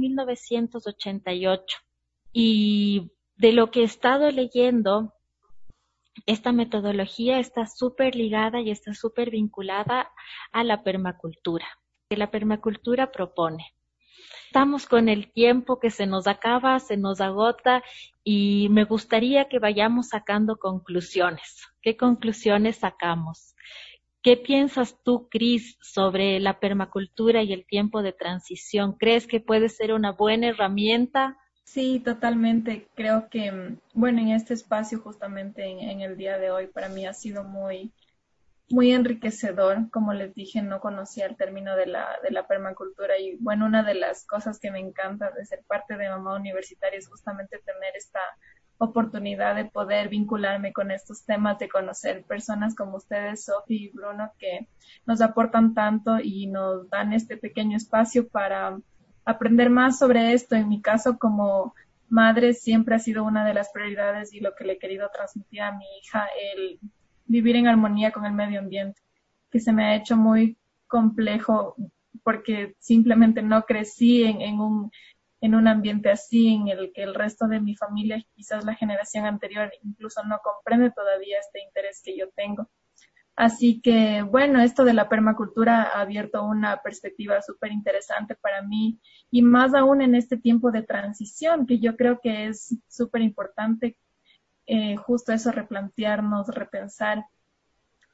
F: 1988 y de lo que he estado leyendo, esta metodología está súper ligada y está súper vinculada a la permacultura, que la permacultura propone. Estamos con el tiempo que se nos acaba, se nos agota y me gustaría que vayamos sacando conclusiones. ¿Qué conclusiones sacamos? ¿Qué piensas tú, Cris, sobre la permacultura y el tiempo de transición? ¿Crees que puede ser una buena herramienta?
G: Sí, totalmente. Creo que, bueno, en este espacio justamente en el día de hoy para mí ha sido muy enriquecedor. Como les dije, no conocía el término de la permacultura y bueno, una de las cosas que me encanta de ser parte de Mamá Universitaria es justamente tener esta oportunidad de poder vincularme con estos temas, de conocer personas como ustedes, Sofi y Bruno, que nos aportan tanto y nos dan este pequeño espacio para aprender más sobre esto. En mi caso, como madre, siempre ha sido una de las prioridades y lo que le he querido transmitir a mi hija, el vivir en armonía con el medio ambiente, que se me ha hecho muy complejo porque simplemente no crecí en un ambiente así, en el que el resto de mi familia, quizás la generación anterior, incluso no comprende todavía este interés que yo tengo. Así que, bueno, esto de la permacultura ha abierto una perspectiva súper interesante para mí y más aún en este tiempo de transición, que yo creo que es súper importante justo eso, replantearnos, repensar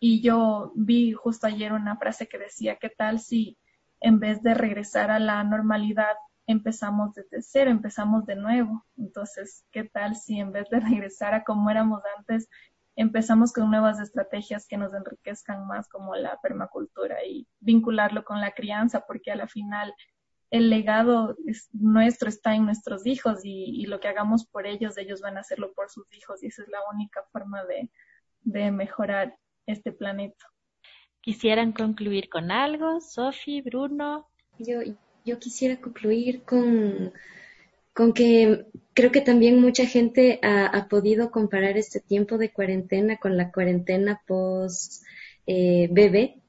G: Y yo vi justo ayer una frase que decía, ¿qué tal si en vez de regresar a la normalidad empezamos desde cero, empezamos de nuevo? Entonces, ¿qué tal si en vez de regresar a como éramos antes, empezamos con nuevas estrategias que nos enriquezcan más, como la permacultura, y vincularlo con la crianza, porque a la final el legado nuestro está en nuestros hijos, y lo que hagamos por ellos van a hacerlo por sus hijos, y esa es la única forma de mejorar este planeta.
F: ¿Quisieran concluir con algo? Sofi, Bruno.
K: Yo quisiera concluir con que creo que también mucha gente ha podido comparar este tiempo de cuarentena con la cuarentena post bebé.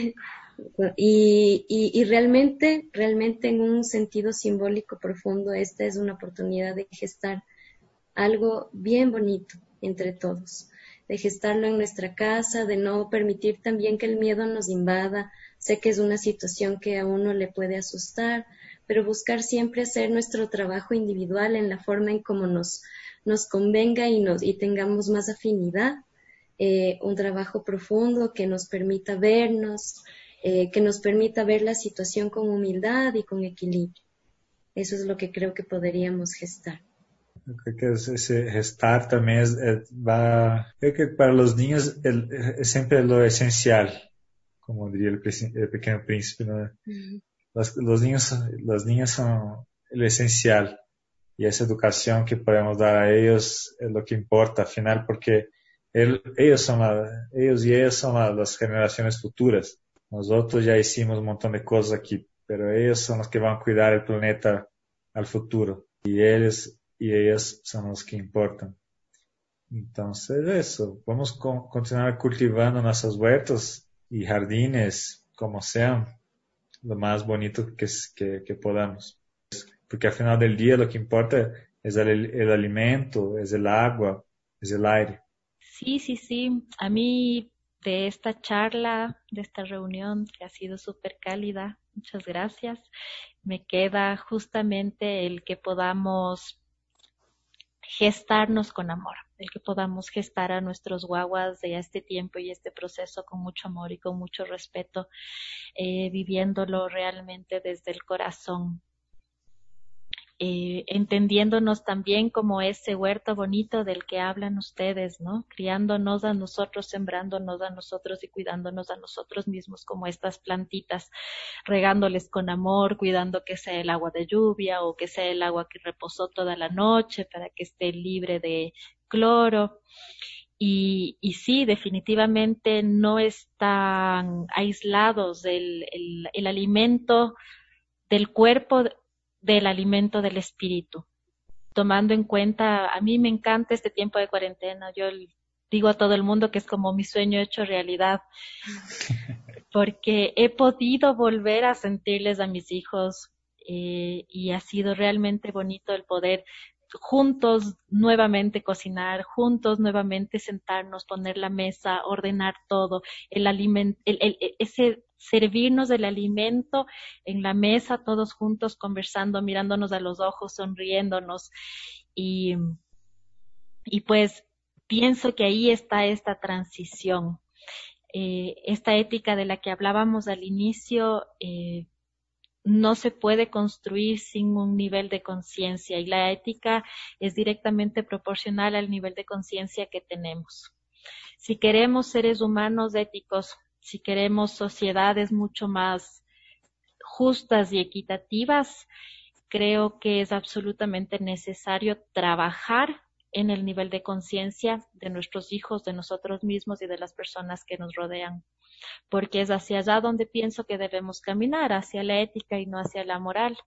K: Y realmente en un sentido simbólico profundo, esta es una oportunidad de gestar algo bien bonito entre todos, de gestarlo en nuestra casa, de no permitir también que el miedo nos invada. Sé que es una situación que a uno le puede asustar, pero buscar siempre hacer nuestro trabajo individual en la forma en cómo nos convenga y tengamos más afinidad, un trabajo profundo que nos permita vernos, que nos permita ver la situación con humildad y con equilibrio. Eso es lo que creo que podríamos gestar.
L: Creo que ese gestar también creo que para los niños es siempre lo esencial, como diría el Pequeño Príncipe, ¿no? Uh-huh. Los niños son lo esencial, y esa educación que podemos dar a ellos es lo que importa al final, porque ellos y ellas son las generaciones futuras. Nosotros ya hicimos un montón de cosas aquí, pero ellos son los que van a cuidar el planeta al futuro, y ellos y ellas son los que importan. Entonces eso, vamos a continuar cultivando nuestras huertas y jardines como sean, lo más bonito que podamos, porque al final del día lo que importa es el alimento, es el agua, es el aire.
F: Sí, a mí de esta charla, de esta reunión que ha sido súper cálida, muchas gracias, me queda justamente el que podamos gestarnos con amor, el que podamos gestar a nuestros guaguas de este tiempo y este proceso con mucho amor y con mucho respeto, viviéndolo realmente desde el corazón, entendiéndonos también como ese huerto bonito del que hablan ustedes, ¿no? Criándonos a nosotros, sembrándonos a nosotros y cuidándonos a nosotros mismos como estas plantitas, regándoles con amor, cuidando que sea el agua de lluvia o que sea el agua que reposó toda la noche para que esté libre de cloro. Y sí, definitivamente no están aislados el alimento del cuerpo del alimento del espíritu, tomando en cuenta, a mí me encanta este tiempo de cuarentena, yo digo a todo el mundo que es como mi sueño hecho realidad, porque he podido volver a sentirles a mis hijos, y ha sido realmente bonito el poder juntos nuevamente cocinar, juntos nuevamente sentarnos, poner la mesa, ordenar todo, ese servirnos del alimento en la mesa, todos juntos conversando, mirándonos a los ojos, sonriéndonos, y pues pienso que ahí está esta transición, esta ética de la que hablábamos al inicio, no se puede construir sin un nivel de conciencia, y la ética es directamente proporcional al nivel de conciencia que tenemos. Si queremos seres humanos éticos, si queremos sociedades mucho más justas y equitativas, creo que es absolutamente necesario trabajar en el nivel de conciencia de nuestros hijos, de nosotros mismos y de las personas que nos rodean, porque es hacia allá donde pienso que debemos caminar, hacia la ética y no hacia la moral,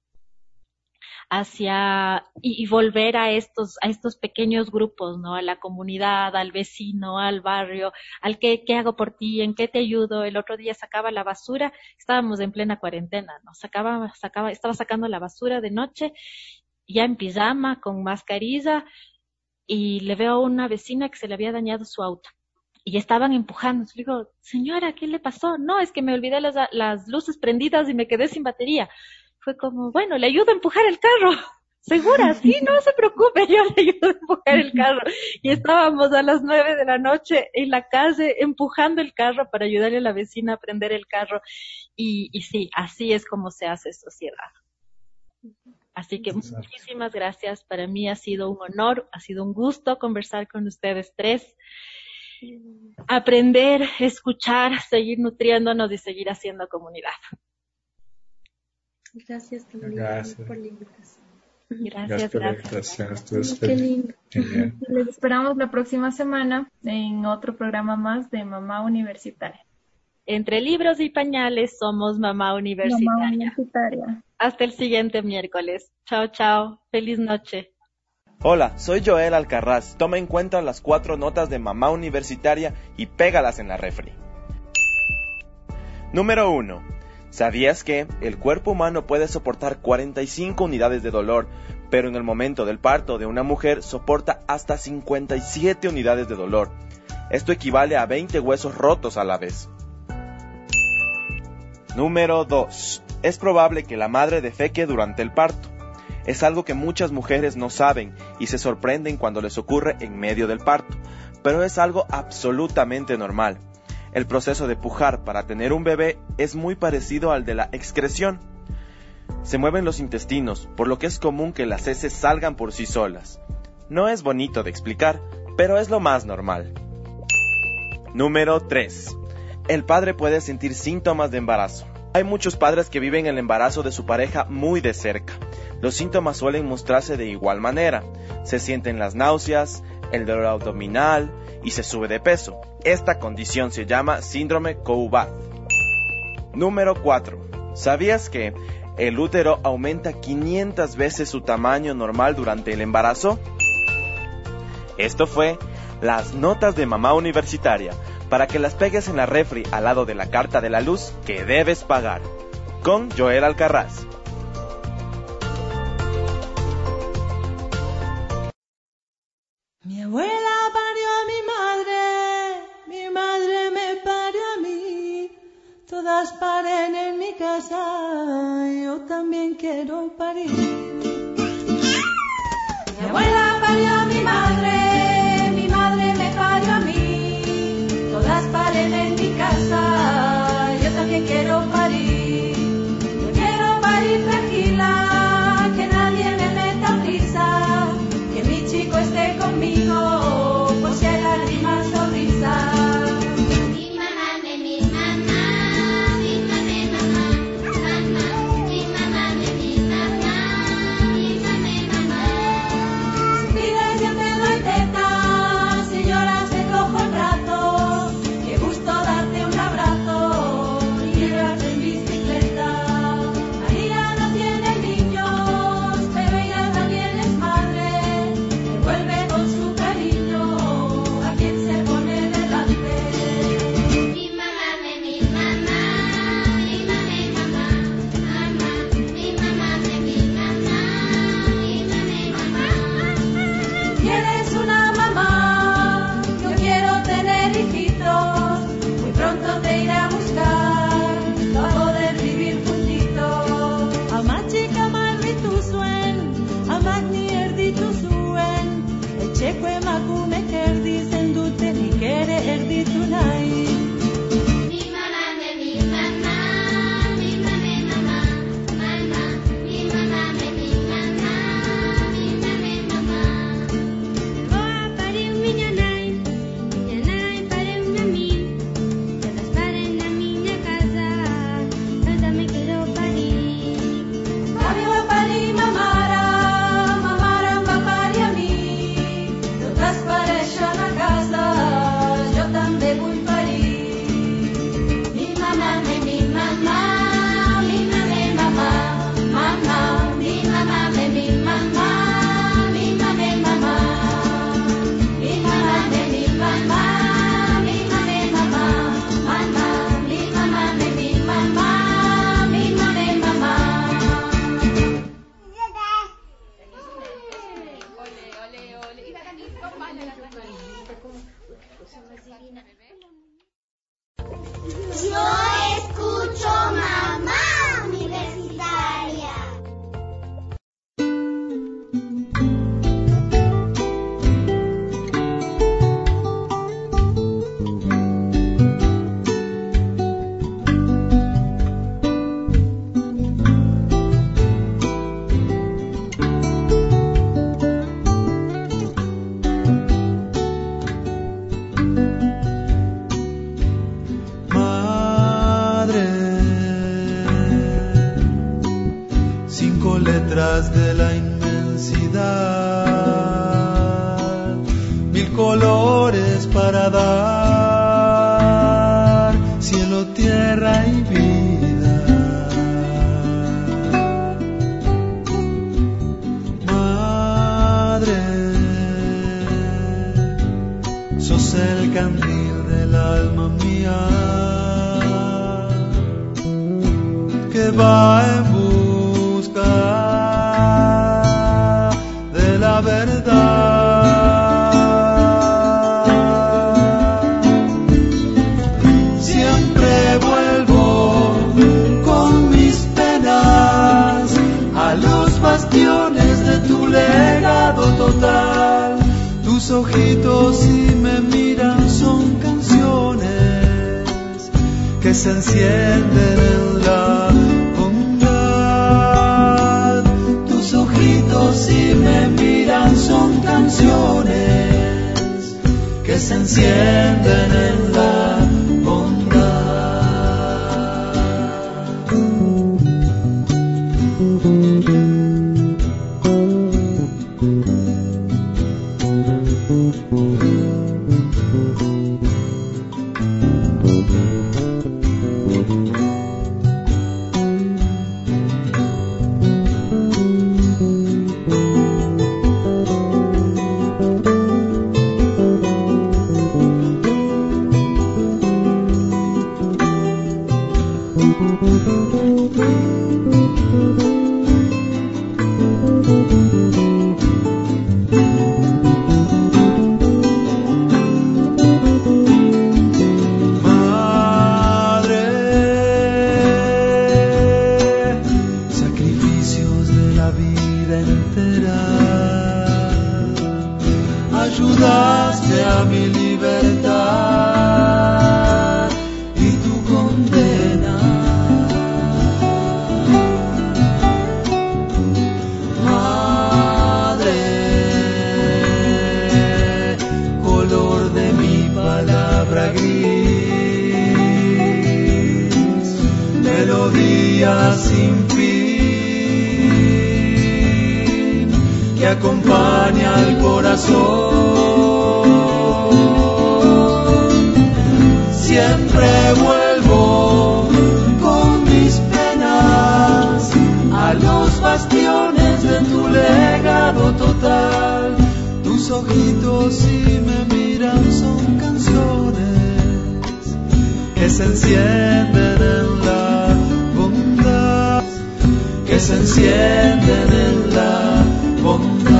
F: y volver a estos pequeños grupos, ¿no? A la comunidad, al vecino, al barrio, al qué hago por ti, en qué te ayudo. El otro día sacaba la basura, estábamos en plena cuarentena, ¿no? Estaba sacando la basura de noche, ya en pijama, con mascarilla, y le veo a una vecina que se le había dañado su auto. Y estaban empujando. Le digo, señora, ¿qué le pasó? No, es que me olvidé las luces prendidas y me quedé sin batería. Fue como, bueno, le ayudo a empujar el carro. ¿Segura? Sí, no se preocupe, yo le ayudo a empujar el carro. Y estábamos a las 9 de la noche en la calle empujando el carro para ayudarle a la vecina a prender el carro. Y sí, así es como se hace sociedad. Así que muchísimas gracias. Para mí ha sido un honor, ha sido un gusto conversar con ustedes tres. Aprender, escuchar, seguir nutriéndonos y seguir haciendo comunidad.
J: Gracias, por la invitación.
F: Gracias
L: por la invitación.
J: Qué lindo.
G: Les esperamos la próxima semana en otro programa más de Mamá Universitaria.
F: Entre libros y pañales somos Mamá Universitaria. Hasta el siguiente miércoles. Chao, chao. Feliz noche.
T: Hola, soy Joel Alcarraz. Toma en cuenta las 4 notas de Mamá Universitaria y pégalas en la refri. Número 1. ¿Sabías que el cuerpo humano puede soportar 45 unidades de dolor, pero en el momento del parto de una mujer soporta hasta 57 unidades de dolor? Esto equivale a 20 huesos rotos a la vez. Número 2. Es probable que la madre defeque durante el parto. Es algo que muchas mujeres no saben y se sorprenden cuando les ocurre en medio del parto, pero es algo absolutamente normal. El proceso de pujar para tener un bebé es muy parecido al de la excreción. Se mueven los intestinos, por lo que es común que las heces salgan por sí solas. No es bonito de explicar, pero es lo más normal. Número 3. El padre puede sentir síntomas de embarazo. Hay muchos padres que viven el embarazo de su pareja muy de cerca. Los síntomas suelen mostrarse de igual manera. Se sienten las náuseas, el dolor abdominal y se sube de peso. Esta condición se llama síndrome Coubat. Número 4. ¿Sabías que el útero aumenta 500 veces su tamaño normal durante el embarazo? Esto fue las notas de Mamá Universitaria, para que las pegues en la refri al lado de la carta de la luz que debes pagar. Con Joel Alcarraz.
M: Mi abuela parió a mi madre me parió a mí. Todas paren en mi casa, yo también quiero parir. Mi abuela parió a mi madre me parió a mí. Todas paren en mi casa, yo también quiero parir. Yo quiero parir tranquila, que nadie me meta prisa, que mi chico esté conmigo, pues si hay lágrimas o risas. Yo también voy a parir.
U: de la inmensidad, 1000 colores para dar, cielo, tierra y vida. Madre, sos el candil del alma mía, que va en busca de la verdad. Siempre vuelvo con mis penas a los bastiones de tu legado total. Tus ojitos si me miran son canciones que se encienden en la bondad. Tus ojitos si me miran son canciones que se encienden en la bondad. Ayudaste a mi libertad y tu condena. Madre, color de mi palabra gris, melodía sin fin que acompaña al corazón. Siempre vuelvo con mis penas a los bastiones de tu legado total. Tus ojitos si me miran son canciones que se encienden en la bondad, que se encienden en la bondad.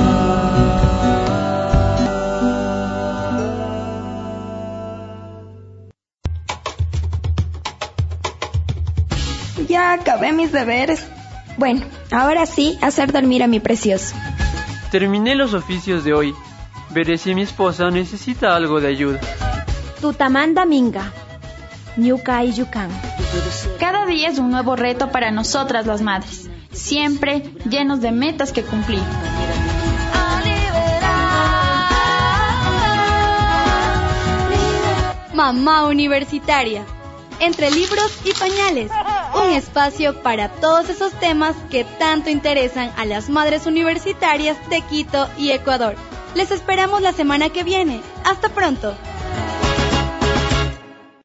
A: Ya acabé mis deberes. Bueno, ahora sí, hacer dormir a mi precioso.
B: Terminé los oficios de hoy. Veré si mi esposa necesita algo de ayuda.
C: Tutamanda Minga, Ñuka y Yukan.
D: Cada día es un nuevo reto para nosotras las madres, siempre llenos de metas que cumplir.
E: Mamá Universitaria, entre libros y pañales, un espacio para todos esos temas que tanto interesan a las madres universitarias de Quito y Ecuador. Les esperamos la semana que viene. Hasta pronto.